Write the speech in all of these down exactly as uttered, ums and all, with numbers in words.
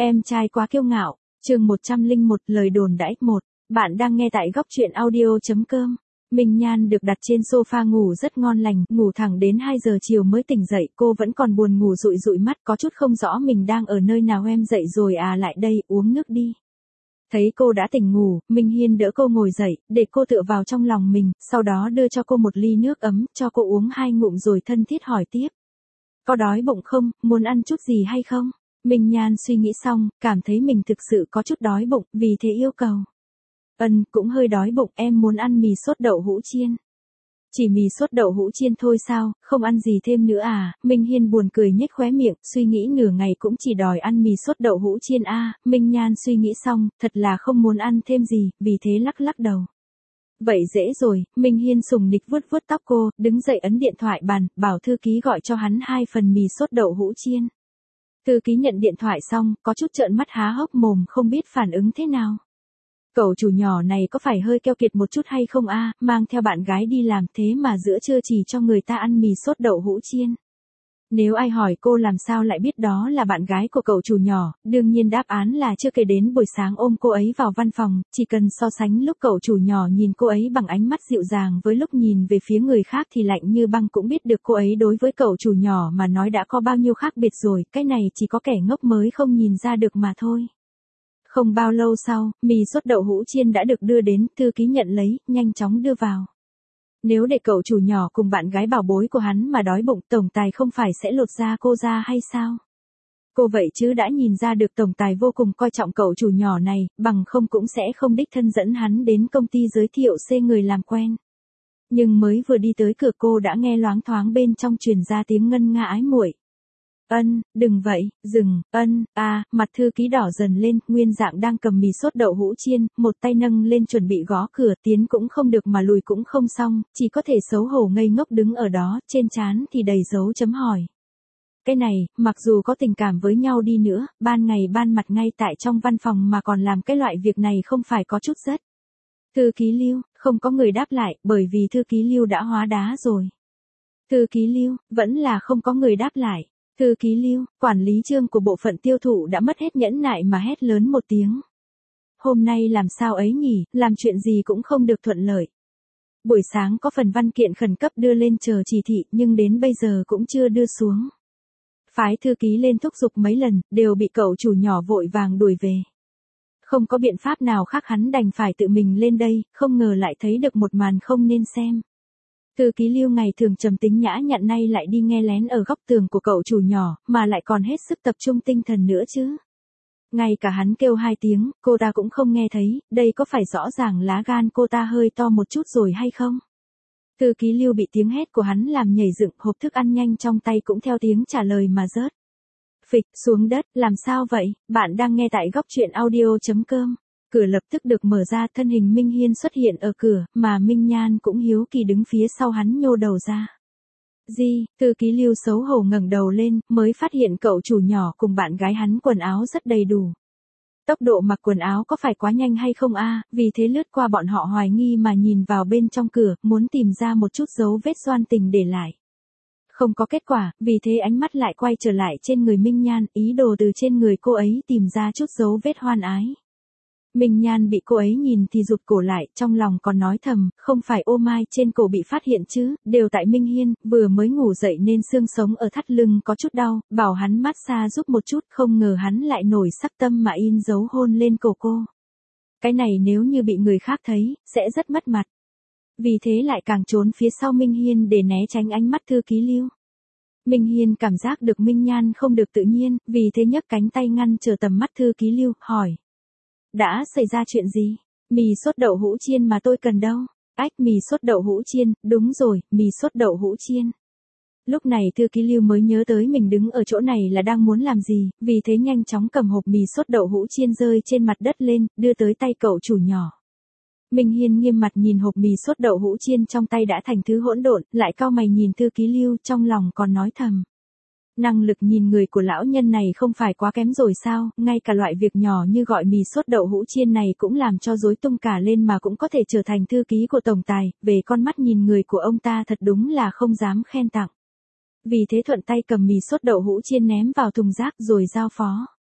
Em trai quá kiêu ngạo, chương một trăm lẻ một lời đồn đãi một. Bạn đang nghe tại góc truyện audio.com. Minh Nhan được đặt trên sofa ngủ rất ngon lành, ngủ thẳng đến hai giờ chiều mới tỉnh dậy, cô vẫn còn buồn ngủ dụi dụi mắt, có chút không rõ mình đang ở nơi nào. Em dậy rồi à, lại đây, uống nước đi. Thấy cô đã tỉnh ngủ, Minh Hiên đỡ cô ngồi dậy, để cô tựa vào trong lòng mình, sau đó đưa cho cô một ly nước ấm, cho cô uống hai ngụm rồi thân thiết hỏi tiếp. Có đói bụng không, muốn ăn chút gì hay không? Minh Nhan suy nghĩ xong, cảm thấy mình thực sự có chút đói bụng, vì thế yêu cầu. Ân, cũng hơi đói bụng, em muốn ăn mì sốt đậu hũ chiên. Chỉ mì sốt đậu hũ chiên thôi sao, không ăn gì thêm nữa à? Minh Hiên buồn cười nhếch khóe miệng, suy nghĩ nửa ngày cũng chỉ đòi ăn mì sốt đậu hũ chiên a. À. Minh Nhan suy nghĩ xong, thật là không muốn ăn thêm gì, vì thế lắc lắc đầu. Vậy dễ rồi, Minh Hiên sùng nịch vuốt vuốt tóc cô, đứng dậy ấn điện thoại bàn, bảo thư ký gọi cho hắn hai phần mì sốt đậu hũ chiên. Thư ký nhận điện thoại xong, có chút trợn mắt há hốc mồm không biết phản ứng thế nào. Cậu chủ nhỏ này có phải hơi keo kiệt một chút hay không a, à, mang theo bạn gái đi làm thế mà giữa trưa chỉ cho người ta ăn mì sốt đậu hũ chiên. Nếu ai hỏi cô làm sao lại biết đó là bạn gái của cậu chủ nhỏ, đương nhiên đáp án là chưa kể đến buổi sáng ôm cô ấy vào văn phòng, chỉ cần so sánh lúc cậu chủ nhỏ nhìn cô ấy bằng ánh mắt dịu dàng với lúc nhìn về phía người khác thì lạnh như băng cũng biết được cô ấy đối với cậu chủ nhỏ mà nói đã có bao nhiêu khác biệt rồi, cái này chỉ có kẻ ngốc mới không nhìn ra được mà thôi. Không bao lâu sau, mì sốt đậu hũ chiên đã được đưa đến, thư ký nhận lấy, nhanh chóng đưa vào. Nếu để cậu chủ nhỏ cùng bạn gái bảo bối của hắn mà đói bụng, tổng tài không phải sẽ lột da cô ra hay sao? Cô vậy chứ đã nhìn ra được tổng tài vô cùng coi trọng cậu chủ nhỏ này, bằng không cũng sẽ không đích thân dẫn hắn đến công ty giới thiệu xê người làm quen. Nhưng mới vừa đi tới cửa cô đã nghe loáng thoáng bên trong truyền ra tiếng ngân nga ái muội. Ân, đừng vậy, dừng, ân, a, à, mặt thư ký đỏ dần lên, nguyên dạng đang cầm mì sốt đậu hũ chiên, một tay nâng lên chuẩn bị gõ cửa, tiến cũng không được mà lùi cũng không xong, chỉ có thể xấu hổ ngây ngốc đứng ở đó, trên trán thì đầy dấu chấm hỏi. Cái này, mặc dù có tình cảm với nhau đi nữa, ban ngày ban mặt ngay tại trong văn phòng mà còn làm cái loại việc này không phải có chút rất. Thư ký Lưu, không có người đáp lại, bởi vì thư ký Lưu đã hóa đá rồi. Thư ký Lưu, vẫn là không có người đáp lại. Thư ký Lưu, quản lý Trương của bộ phận tiêu thụ đã mất hết nhẫn nại mà hét lớn một tiếng. Hôm nay làm sao ấy nhỉ, làm chuyện gì cũng không được thuận lợi. Buổi sáng có phần văn kiện khẩn cấp đưa lên chờ chỉ thị nhưng đến bây giờ cũng chưa đưa xuống. Phái thư ký lên thúc giục mấy lần, đều bị cậu chủ nhỏ vội vàng đuổi về. Không có biện pháp nào khác hắn đành phải tự mình lên đây, không ngờ lại thấy được một màn không nên xem. Thư ký Lưu ngày thường trầm tính nhã nhặn nay lại đi nghe lén ở góc tường của cậu chủ nhỏ, mà lại còn hết sức tập trung tinh thần nữa chứ. Ngay cả hắn kêu hai tiếng, cô ta cũng không nghe thấy, đây có phải rõ ràng lá gan cô ta hơi to một chút rồi hay không? Thư ký Lưu bị tiếng hét của hắn làm nhảy dựng, hộp thức ăn nhanh trong tay cũng theo tiếng trả lời mà rớt. Phịch, xuống đất, làm sao vậy? Bạn đang nghe tại góc truyện audio.com. Cửa lập tức được mở ra, thân hình Minh Hiên xuất hiện ở cửa, mà Minh Nhan cũng hiếu kỳ đứng phía sau hắn nhô đầu ra. Gì, thư ký Lưu xấu hổ ngẩng đầu lên, mới phát hiện cậu chủ nhỏ cùng bạn gái hắn quần áo rất đầy đủ. Tốc độ mặc quần áo có phải quá nhanh hay không a? À, vì thế lướt qua bọn họ hoài nghi mà nhìn vào bên trong cửa, muốn tìm ra một chút dấu vết doan tình để lại. Không có kết quả, vì thế ánh mắt lại quay trở lại trên người Minh Nhan, ý đồ từ trên người cô ấy tìm ra chút dấu vết hoan ái. Minh Nhan bị cô ấy nhìn thì rụt cổ lại, trong lòng còn nói thầm, không phải ô mai trên cổ bị phát hiện chứ, đều tại Minh Hiên, vừa mới ngủ dậy nên xương sống ở thắt lưng có chút đau, bảo hắn massage giúp một chút, không ngờ hắn lại nổi sắc tâm mà in dấu hôn lên cổ cô. Cái này nếu như bị người khác thấy, sẽ rất mất mặt. Vì thế lại càng trốn phía sau Minh Hiên để né tránh ánh mắt thư ký Lưu. Minh Hiên cảm giác được Minh Nhan không được tự nhiên, vì thế nhấc cánh tay ngăn trở tầm mắt thư ký Lưu, hỏi. Đã xảy ra chuyện gì? Mì sốt đậu hũ chiên mà tôi cần đâu? Ách, mì sốt đậu hũ chiên, đúng rồi, mì sốt đậu hũ chiên. Lúc này thư ký Lưu mới nhớ tới mình đứng ở chỗ này là đang muốn làm gì, vì thế nhanh chóng cầm hộp mì sốt đậu hũ chiên rơi trên mặt đất lên, đưa tới tay cậu chủ nhỏ. Minh Hiên nghiêm mặt nhìn hộp mì sốt đậu hũ chiên trong tay đã thành thứ hỗn độn, lại cau mày nhìn thư ký Lưu, trong lòng còn nói thầm. Năng lực nhìn người của lão nhân này không phải quá kém rồi sao, ngay cả loại việc nhỏ như gọi mì sốt đậu hũ chiên này cũng làm cho rối tung cả lên mà cũng có thể trở thành thư ký của tổng tài, về con mắt nhìn người của ông ta thật đúng là không dám khen tặng. Vì thế thuận tay cầm mì sốt đậu hũ chiên ném vào thùng rác rồi giao phó.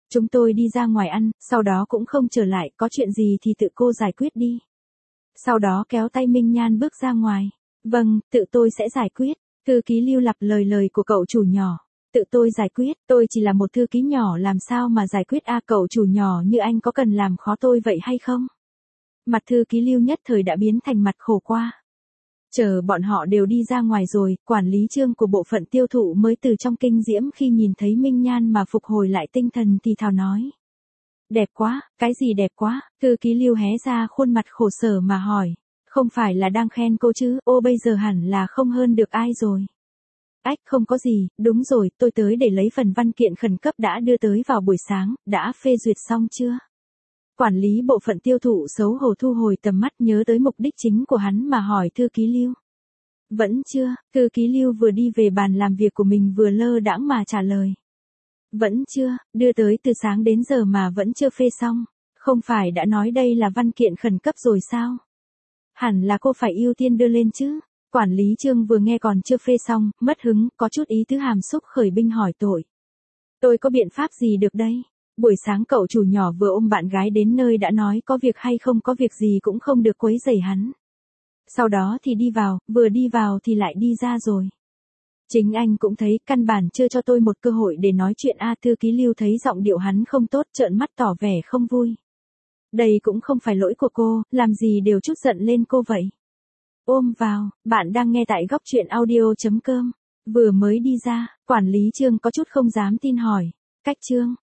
Chúng tôi đi ra ngoài ăn, sau đó cũng không trở lại, có chuyện gì thì tự cô giải quyết đi. Sau đó kéo tay Minh Nhan bước ra ngoài. Vâng, tự tôi sẽ giải quyết. Thư ký Lưu lặp lời lời của cậu chủ nhỏ. Tự tôi giải quyết, tôi chỉ là một thư ký nhỏ làm sao mà giải quyết a cậu chủ nhỏ như anh có cần làm khó tôi vậy hay không? Mặt thư ký Lưu nhất thời đã biến thành mặt khổ qua. Chờ bọn họ đều đi ra ngoài rồi, quản lý Trương của bộ phận tiêu thụ mới từ trong kinh diễm khi nhìn thấy Minh Nhan mà phục hồi lại tinh thần thì thào nói. Đẹp quá, cái gì đẹp quá, thư ký Lưu hé ra khuôn mặt khổ sở mà hỏi. Không phải là đang khen cô chứ, ô bây giờ hẳn là không hơn được ai rồi. Ách không có gì, đúng rồi, tôi tới để lấy phần văn kiện khẩn cấp đã đưa tới vào buổi sáng, đã phê duyệt xong chưa? Quản lý bộ phận tiêu thụ xấu hổ thu hồi tầm mắt nhớ tới mục đích chính của hắn mà hỏi thư ký Lưu. Vẫn chưa, thư ký Lưu vừa đi về bàn làm việc của mình vừa lơ đãng mà trả lời. Vẫn chưa, đưa tới từ sáng đến giờ mà vẫn chưa phê xong, không phải đã nói đây là văn kiện khẩn cấp rồi sao? Hẳn là cô phải ưu tiên đưa lên chứ. Quản lý Trương vừa nghe còn chưa phê xong, mất hứng, có chút ý tứ hàm xúc khởi binh hỏi tội. Tôi có biện pháp gì được đây? Buổi sáng cậu chủ nhỏ vừa ôm bạn gái đến nơi đã nói có việc hay không có việc gì cũng không được quấy rầy hắn. Sau đó thì đi vào, vừa đi vào thì lại đi ra rồi. Chính anh cũng thấy căn bản chưa cho tôi một cơ hội để nói chuyện a thư ký Lưu thấy giọng điệu hắn không tốt trợn mắt tỏ vẻ không vui. Đây cũng không phải lỗi của cô, làm gì đều chút giận lên cô vậy. Ôm vào, bạn đang nghe tại góc truyện audio chấm com. Vừa mới đi ra, quản lý Trương có chút không dám tin hỏi. Cách Trương,